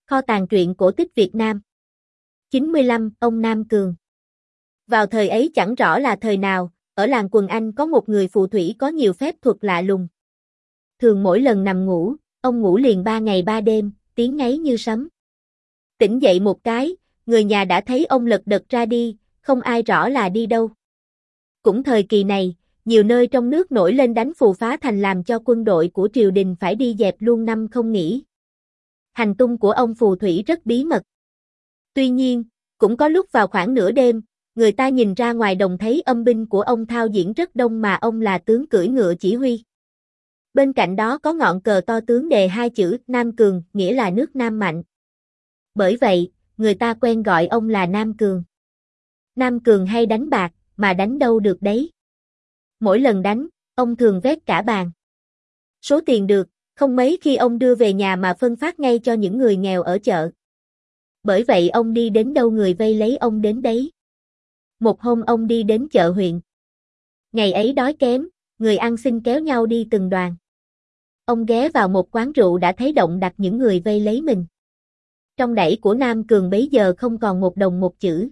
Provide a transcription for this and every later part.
Kho tàng truyện cổ tích Việt Nam. 95. Ông Nam Cường. Vào thời ấy chẳng rõ là thời nào, ở làng Quần Anh có một người phù thủy có nhiều phép thuật lạ lùng. Thường mỗi lần nằm ngủ, ông ngủ liền 3 ngày 3 đêm, tiếng ngáy như sấm. Tỉnh dậy một cái, người nhà đã thấy ông lật đật ra đi, không ai rõ là đi đâu. Cũng thời kỳ này, nhiều nơi trong nước nổi lên đánh phù phá thành làm cho quân đội của triều đình phải đi dẹp luôn năm không nghỉ. Hành tung của ông phù thủy rất bí mật. Tuy nhiên, cũng có lúc vào khoảng nửa đêm, người ta nhìn ra ngoài đồng thấy âm binh của ông thao diễn rất đông mà ông là tướng cưỡi ngựa chỉ huy. Bên cạnh đó có ngọn cờ to tướng đề 2 chữ Nam Cường, nghĩa là nước Nam mạnh. Bởi vậy, người ta quen gọi ông là Nam Cường. Nam Cường hay đánh bạc, mà đánh đâu được đấy. Mỗi lần đánh, ông thường vét cả bàn. Số tiền được, không mấy khi ông đưa về nhà mà phân phát ngay cho những người nghèo ở chợ. Bởi vậy ông đi đến đâu người vây lấy ông đến đấy. Một hôm ông đi đến chợ huyện. Ngày ấy đói kém, người ăn xin kéo nhau đi từng đoàn. Ông ghé vào một quán rượu đã thấy động đặt những người vây lấy mình. Trong đẩy của Nam Cường bấy giờ không còn một đồng một chữ.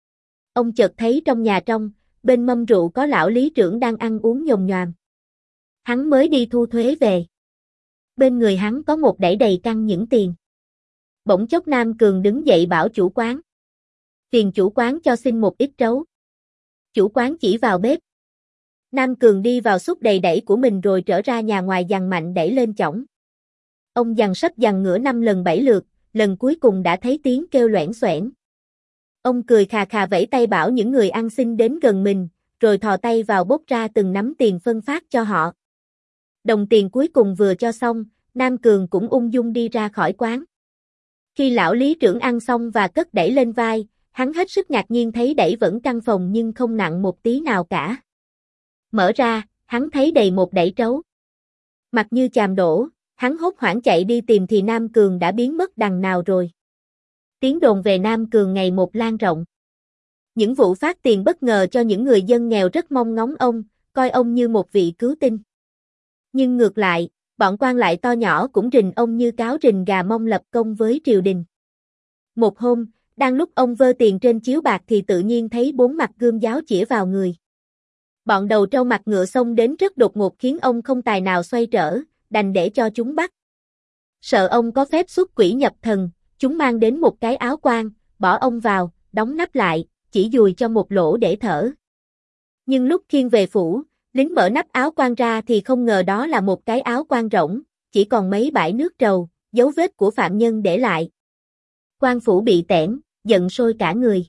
Ông chợt thấy trong nhà trong, bên mâm rượu có lão lý trưởng đang ăn uống nhồm nhoàm. Hắn mới đi thu thuế về. Bên người hắn có một đẩy đầy căng những tiền. Bỗng chốc Nam Cường đứng dậy bảo chủ quán. Phiền chủ quán cho xin một ít trấu. Chủ quán chỉ vào bếp. Nam Cường đi vào xúc đầy đẩy của mình rồi trở ra nhà ngoài giằng mạnh đẩy lên chõng. Ông giằng sấp giằng ngửa 5 lần 7 lượt, lần cuối cùng đã thấy tiếng kêu loẻn xoẻn. Ông cười khà khà vẫy tay bảo những người ăn xin đến gần mình, rồi thò tay vào bốc ra từng nắm tiền phân phát cho họ. Đồng tiền cuối cùng vừa cho xong, Nam Cường cũng ung dung đi ra khỏi quán. Khi lão lý trưởng ăn xong và cất đẩy lên vai, hắn hết sức ngạc nhiên thấy đẩy vẫn căng phồng nhưng không nặng một tí nào cả. Mở ra, hắn thấy đầy một đẩy trấu. Mặt như chàm đổ, hắn hốt hoảng chạy đi tìm thì Nam Cường đã biến mất đằng nào rồi. Tiếng đồn về Nam Cường ngày một lan rộng. Những vụ phát tiền bất ngờ cho những người dân nghèo rất mong ngóng ông, coi ông như một vị cứu tinh. Nhưng ngược lại, bọn quan lại to nhỏ cũng rình ông như cáo rình gà mong lập công với triều đình. Một hôm, đang lúc ông vơ tiền trên chiếu bạc thì tự nhiên thấy 4 mặt gươm giáo chĩa vào người. Bọn đầu trâu mặt ngựa xông đến rất đột ngột khiến ông không tài nào xoay trở, đành để cho chúng bắt. Sợ ông có phép xuất quỷ nhập thần, chúng mang đến một cái áo quan, bỏ ông vào, đóng nắp lại, chỉ dùi cho một lỗ để thở. Nhưng lúc khiêng về phủ, lính mở nắp áo quan ra thì không ngờ đó là một cái áo quan rỗng, chỉ còn mấy bãi nước trầu, dấu vết của phạm nhân để lại. Quan phủ bị tẻn, giận sôi cả người.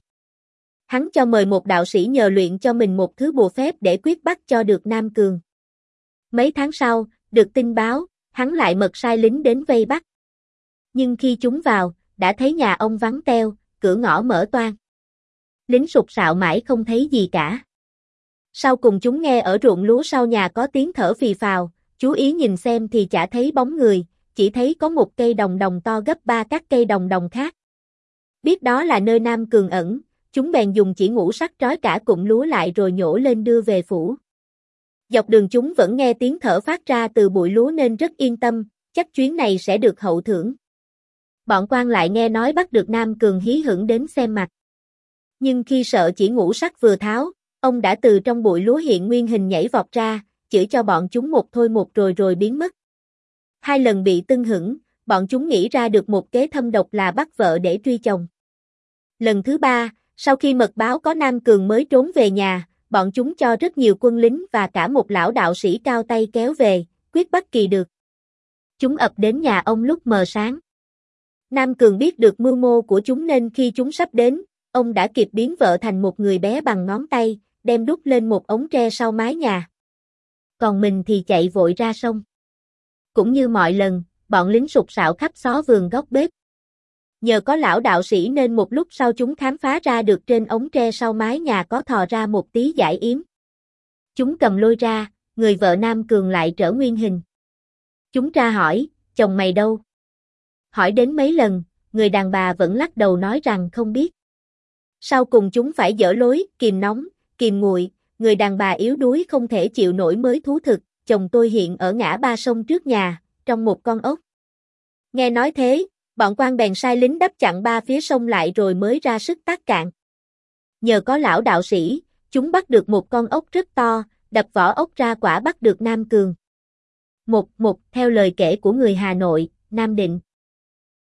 Hắn cho mời một đạo sĩ nhờ luyện cho mình một thứ bùa phép để quyết bắt cho được Nam Cường. Mấy tháng sau, được tin báo, hắn lại mật sai lính đến vây bắt. Nhưng khi chúng vào, đã thấy nhà ông vắng teo, cửa ngõ mở toang. Lính sục sạo mãi không thấy gì cả. Sau cùng chúng nghe ở ruộng lúa sau nhà có tiếng thở phì phào, chú ý nhìn xem thì chả thấy bóng người, chỉ thấy có một cây đồng đồng to gấp 3 các cây đồng đồng khác. Biết đó là nơi Nam Cường ẩn, chúng bèn dùng chỉ ngũ sắc trói cả cụm lúa lại rồi nhổ lên đưa về phủ. Dọc đường chúng vẫn nghe tiếng thở phát ra từ bụi lúa nên rất yên tâm, chắc chuyến này sẽ được hậu thưởng. Bọn quan lại nghe nói bắt được Nam Cường hí hửng đến xem mặt. Nhưng khi sợ chỉ ngũ sắc vừa tháo, ông đã từ trong bụi lúa hiện nguyên hình nhảy vọt ra, chửi cho bọn chúng một thôi một rồi biến mất. 2 lần bị tưng hửng, bọn chúng nghĩ ra được một kế thâm độc là bắt vợ để truy chồng. Lần thứ 3, sau khi mật báo có Nam Cường mới trốn về nhà, bọn chúng cho rất nhiều quân lính và cả một lão đạo sĩ cao tay kéo về, quyết bắt kỳ được. Chúng ập đến nhà ông lúc mờ sáng. Nam Cường biết được mưu mô của chúng nên khi chúng sắp đến, ông đã kịp biến vợ thành một người bé bằng ngón tay, đem đút lên một ống tre sau mái nhà. Còn mình thì chạy vội ra sông. Cũng như mọi lần, bọn lính sục sạo khắp xó vườn góc bếp. Nhờ có lão đạo sĩ nên một lúc sau chúng khám phá ra được trên ống tre sau mái nhà có thò ra một tí dải yếm. Chúng cầm lôi ra, người vợ Nam Cường lại trở nguyên hình. Chúng tra hỏi, chồng mày đâu? Hỏi đến mấy lần, người đàn bà vẫn lắc đầu nói rằng không biết. Sau cùng chúng phải dở lối, kìm nóng, kìm nguội, người đàn bà yếu đuối không thể chịu nổi mới thú thực, chồng tôi hiện ở ngã ba sông trước nhà, trong một con ốc. Nghe nói thế, Bọn quan bèn sai lính đắp chặn ba phía sông lại rồi mới ra sức tác cạn. Nhờ có lão đạo sĩ, chúng bắt được một con ốc rất to, đập vỏ ốc ra quả bắt được Nam Cường. Theo lời kể của người Hà Nội, Nam Định.